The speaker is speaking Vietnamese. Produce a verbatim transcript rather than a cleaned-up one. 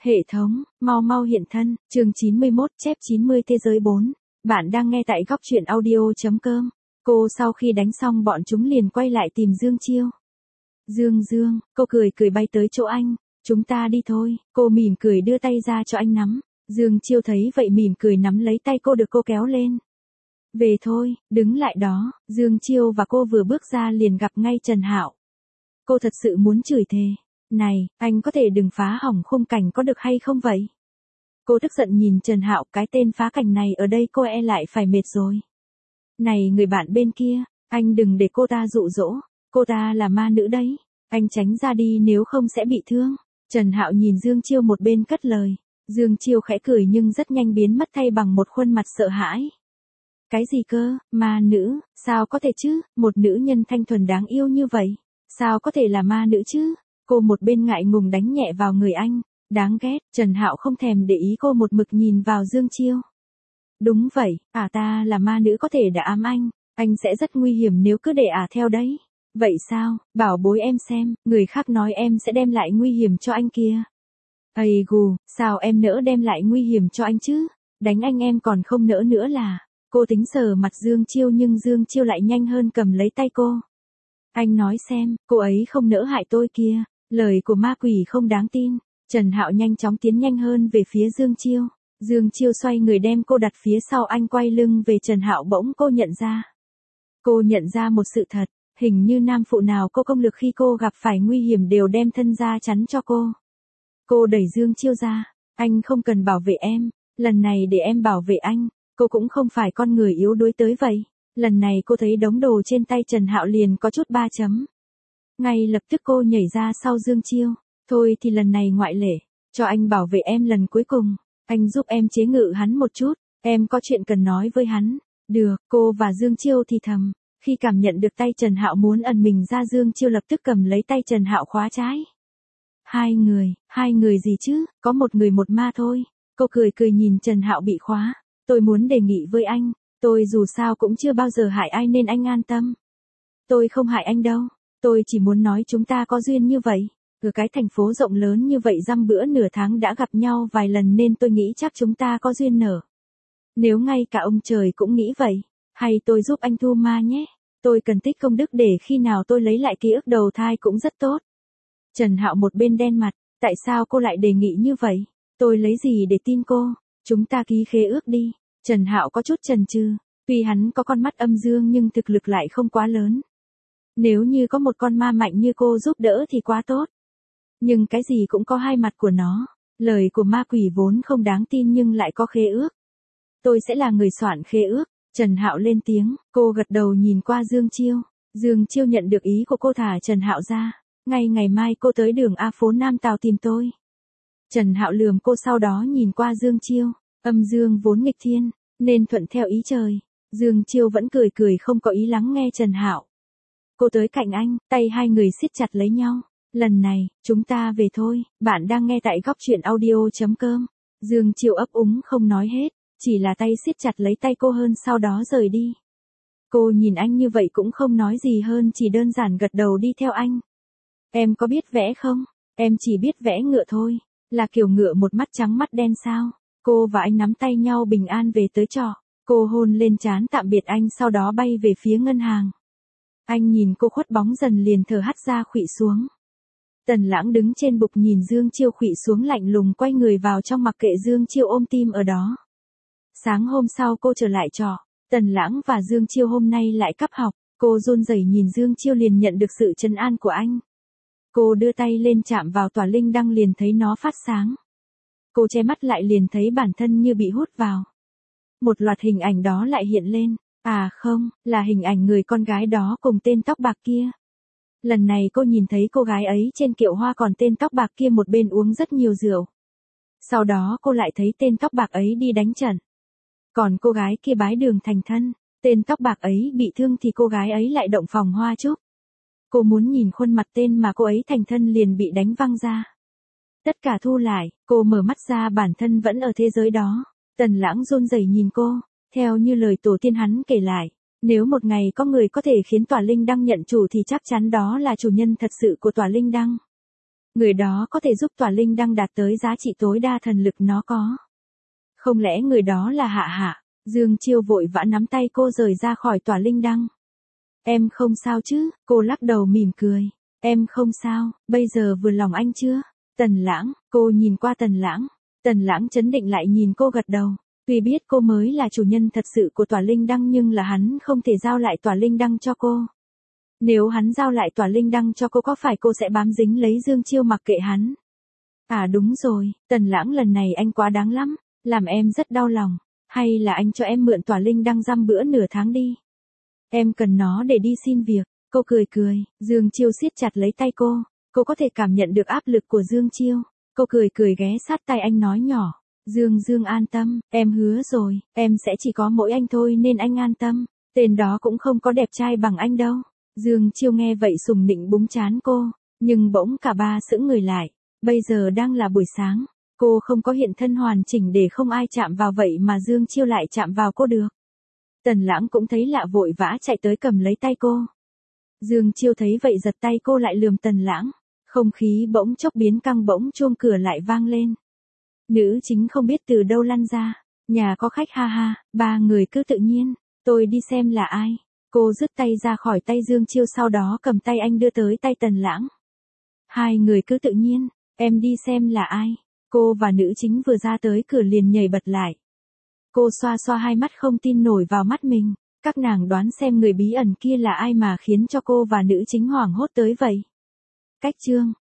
Hệ thống, mau mau hiện thân, chương chín mươi mốt chép chín mươi thế giới bốn. Bạn đang nghe tại góc truyện audio.com. Cô sau khi đánh xong bọn chúng liền quay lại tìm Dương Chiêu. Dương Dương, cô cười cười bay tới chỗ anh. Chúng ta đi thôi, cô mỉm cười đưa tay ra cho anh nắm. Dương Chiêu thấy vậy mỉm cười nắm lấy tay cô được cô kéo lên. Về thôi, đứng lại đó, Dương Chiêu và cô vừa bước ra liền gặp ngay Trần Hạo. Cô thật sự muốn chửi thề. Này, anh có thể đừng phá hỏng khung cảnh có được hay không vậy? Cô tức giận nhìn Trần Hạo, cái tên phá cảnh này ở đây cô e lại phải mệt rồi. Này người bạn bên kia, anh đừng để cô ta dụ dỗ, cô ta là ma nữ đấy, anh tránh ra đi nếu không sẽ bị thương. Trần Hạo nhìn Dương Chiêu một bên cất lời, Dương Chiêu khẽ cười nhưng rất nhanh biến mất thay bằng một khuôn mặt sợ hãi. Cái gì cơ, ma nữ, sao có thể chứ, một nữ nhân thanh thuần đáng yêu như vậy, sao có thể là ma nữ chứ? Cô một bên ngại ngùng đánh nhẹ vào người anh, đáng ghét. Trần Hạo không thèm để ý cô một mực nhìn vào Dương Chiêu. Đúng vậy, ả ta là ma nữ có thể đã ám anh, anh sẽ rất nguy hiểm nếu cứ để ả theo đấy. Vậy sao, bảo bối em xem, người khác nói em sẽ đem lại nguy hiểm cho anh kia. Ây gù, sao em nỡ đem lại nguy hiểm cho anh chứ, đánh anh em còn không nỡ nữa là. Cô tính sờ mặt Dương Chiêu nhưng Dương Chiêu lại nhanh hơn cầm lấy tay cô. Anh nói xem, cô ấy không nỡ hại tôi kia. Lời của ma quỷ không đáng tin. Trần Hạo nhanh chóng tiến nhanh hơn về phía Dương Chiêu. Dương Chiêu xoay người đem cô đặt phía sau anh quay lưng về Trần Hạo bỗng cô nhận ra. Cô nhận ra một sự thật, hình như nam phụ nào có công lực khi cô gặp phải nguy hiểm đều đem thân ra chắn cho cô. Cô đẩy Dương Chiêu ra, anh không cần bảo vệ em, lần này để em bảo vệ anh, cô cũng không phải con người yếu đuối tới vậy. Lần này cô thấy đống đồ trên tay Trần Hạo liền có chút ba chấm. Ngay lập tức cô nhảy ra sau Dương Chiêu. Thôi thì lần này ngoại lệ, cho anh bảo vệ em lần cuối cùng. Anh giúp em chế ngự hắn một chút, em có chuyện cần nói với hắn. Được, cô và Dương Chiêu thì thầm. Khi cảm nhận được tay Trần Hạo muốn ẩn mình ra, Dương Chiêu lập tức cầm lấy tay Trần Hạo khóa trái. Hai người, hai người gì chứ, có một người một ma thôi. Cô cười cười nhìn Trần Hạo bị khóa. Tôi muốn đề nghị với anh, tôi dù sao cũng chưa bao giờ hại ai nên anh an tâm. Tôi không hại anh đâu. Tôi chỉ muốn nói chúng ta có duyên như vậy, ở cái thành phố rộng lớn như vậy dăm bữa nửa tháng đã gặp nhau vài lần nên tôi nghĩ chắc chúng ta có duyên nở. Nếu ngay cả ông trời cũng nghĩ vậy, hay tôi giúp anh thu ma nhé, tôi cần tích công đức để khi nào tôi lấy lại ký ức đầu thai cũng rất tốt. Trần Hạo một bên đen mặt, tại sao cô lại đề nghị như vậy, tôi lấy gì để tin cô, chúng ta ký khế ước đi. Trần Hạo có chút chần chừ, tuy hắn có con mắt âm dương nhưng thực lực lại không quá lớn. Nếu như có một con ma mạnh như cô giúp đỡ thì quá tốt. Nhưng cái gì cũng có hai mặt của nó. Lời của ma quỷ vốn không đáng tin nhưng lại có khế ước. Tôi sẽ là người soạn khế ước. Trần Hạo lên tiếng, cô gật đầu nhìn qua Dương Chiêu. Dương Chiêu nhận được ý của cô thả Trần Hạo ra. Ngay ngày mai cô tới đường A phố Nam Tào tìm tôi. Trần Hạo lườm cô sau đó nhìn qua Dương Chiêu. Âm dương vốn nghịch thiên, nên thuận theo ý trời. Dương Chiêu vẫn cười cười không có ý lắng nghe Trần Hạo. Cô tới cạnh anh, tay hai người siết chặt lấy nhau. Lần này, chúng ta về thôi. Bạn đang nghe tại góc truyện audio.com. Dương Chiêu ấp úng không nói hết, chỉ là tay siết chặt lấy tay cô hơn sau đó rời đi. Cô nhìn anh như vậy cũng không nói gì hơn, chỉ đơn giản gật đầu đi theo anh. Em có biết vẽ không? Em chỉ biết vẽ ngựa thôi. Là kiểu ngựa một mắt trắng mắt đen sao? Cô và anh nắm tay nhau bình an về tới trọ. Cô hôn lên trán tạm biệt anh sau đó bay về phía ngân hàng. Anh nhìn cô khuất bóng dần liền thở hắt ra khuỵu xuống. Tần Lãng đứng trên bục nhìn Dương Chiêu khuỵu xuống lạnh lùng quay người vào trong mặc kệ Dương Chiêu ôm tim ở đó. Sáng hôm sau cô trở lại trọ, Tần Lãng và Dương Chiêu hôm nay lại cắp học, cô run rẩy nhìn Dương Chiêu liền nhận được sự trấn an của anh. Cô đưa tay lên chạm vào tỏa linh đăng liền thấy nó phát sáng. Cô che mắt lại liền thấy bản thân như bị hút vào. Một loạt hình ảnh đó lại hiện lên. À không, là hình ảnh người con gái đó cùng tên tóc bạc kia. Lần này cô nhìn thấy cô gái ấy trên kiệu hoa còn tên tóc bạc kia một bên uống rất nhiều rượu. Sau đó cô lại thấy tên tóc bạc ấy đi đánh trận. Còn cô gái kia bái đường thành thân, tên tóc bạc ấy bị thương thì cô gái ấy lại động phòng hoa chúc. Cô muốn nhìn khuôn mặt tên mà cô ấy thành thân liền bị đánh văng ra. Tất cả thu lại, cô mở mắt ra bản thân vẫn ở thế giới đó. Tần Lãng run rẩy nhìn cô. Theo như lời tổ tiên hắn kể lại, nếu một ngày có người có thể khiến tỏa linh đăng nhận chủ thì chắc chắn đó là chủ nhân thật sự của tỏa linh đăng. Người đó có thể giúp tỏa linh đăng đạt tới giá trị tối đa thần lực nó có. Không lẽ người đó là Hạ Hạ? Dương Chiêu vội vã nắm tay cô rời ra khỏi tỏa linh đăng. Em không sao chứ? Cô lắc đầu mỉm cười. Em không sao, bây giờ vừa lòng anh chưa? Tần Lãng, cô nhìn qua Tần Lãng. Tần Lãng chấn định lại nhìn cô gật đầu. Tuy biết cô mới là chủ nhân thật sự của tỏa linh đăng nhưng là hắn không thể giao lại tỏa linh đăng cho cô. Nếu hắn giao lại tỏa linh đăng cho cô có phải cô sẽ bám dính lấy Dương Chiêu mặc kệ hắn? À đúng rồi, Tần Lãng lần này anh quá đáng lắm, làm em rất đau lòng. Hay là anh cho em mượn tỏa linh đăng dăm bữa nửa tháng đi. Em cần nó để đi xin việc. Cô cười cười, Dương Chiêu siết chặt lấy tay cô. Cô có thể cảm nhận được áp lực của Dương Chiêu. Cô cười cười ghé sát tay anh nói nhỏ. Dương Dương an tâm, em hứa rồi, em sẽ chỉ có mỗi anh thôi nên anh an tâm. Tên đó cũng không có đẹp trai bằng anh đâu. Dương Chiêu nghe vậy sùng nịnh búng trán cô. Nhưng bỗng cả ba sững người lại. Bây giờ đang là buổi sáng. Cô không có hiện thân hoàn chỉnh để không ai chạm vào vậy mà Dương Chiêu lại chạm vào cô được. Tần Lãng cũng thấy lạ vội vã chạy tới cầm lấy tay cô. Dương Chiêu thấy vậy giật tay cô lại lườm Tần Lãng. Không khí bỗng chốc biến căng bỗng chuông cửa lại vang lên. Nữ chính không biết từ đâu lăn ra. Nhà có khách ha ha, ba người cứ tự nhiên. Tôi đi xem là ai. Cô dứt tay ra khỏi tay Dương Chiêu sau đó cầm tay anh đưa tới tay Tần Lãng. Hai người cứ tự nhiên, em đi xem là ai. Cô và nữ chính vừa ra tới cửa liền nhảy bật lại. Cô xoa xoa hai mắt không tin nổi vào mắt mình. Các nàng đoán xem người bí ẩn kia là ai mà khiến cho cô và nữ chính hoảng hốt tới vậy. Cách chương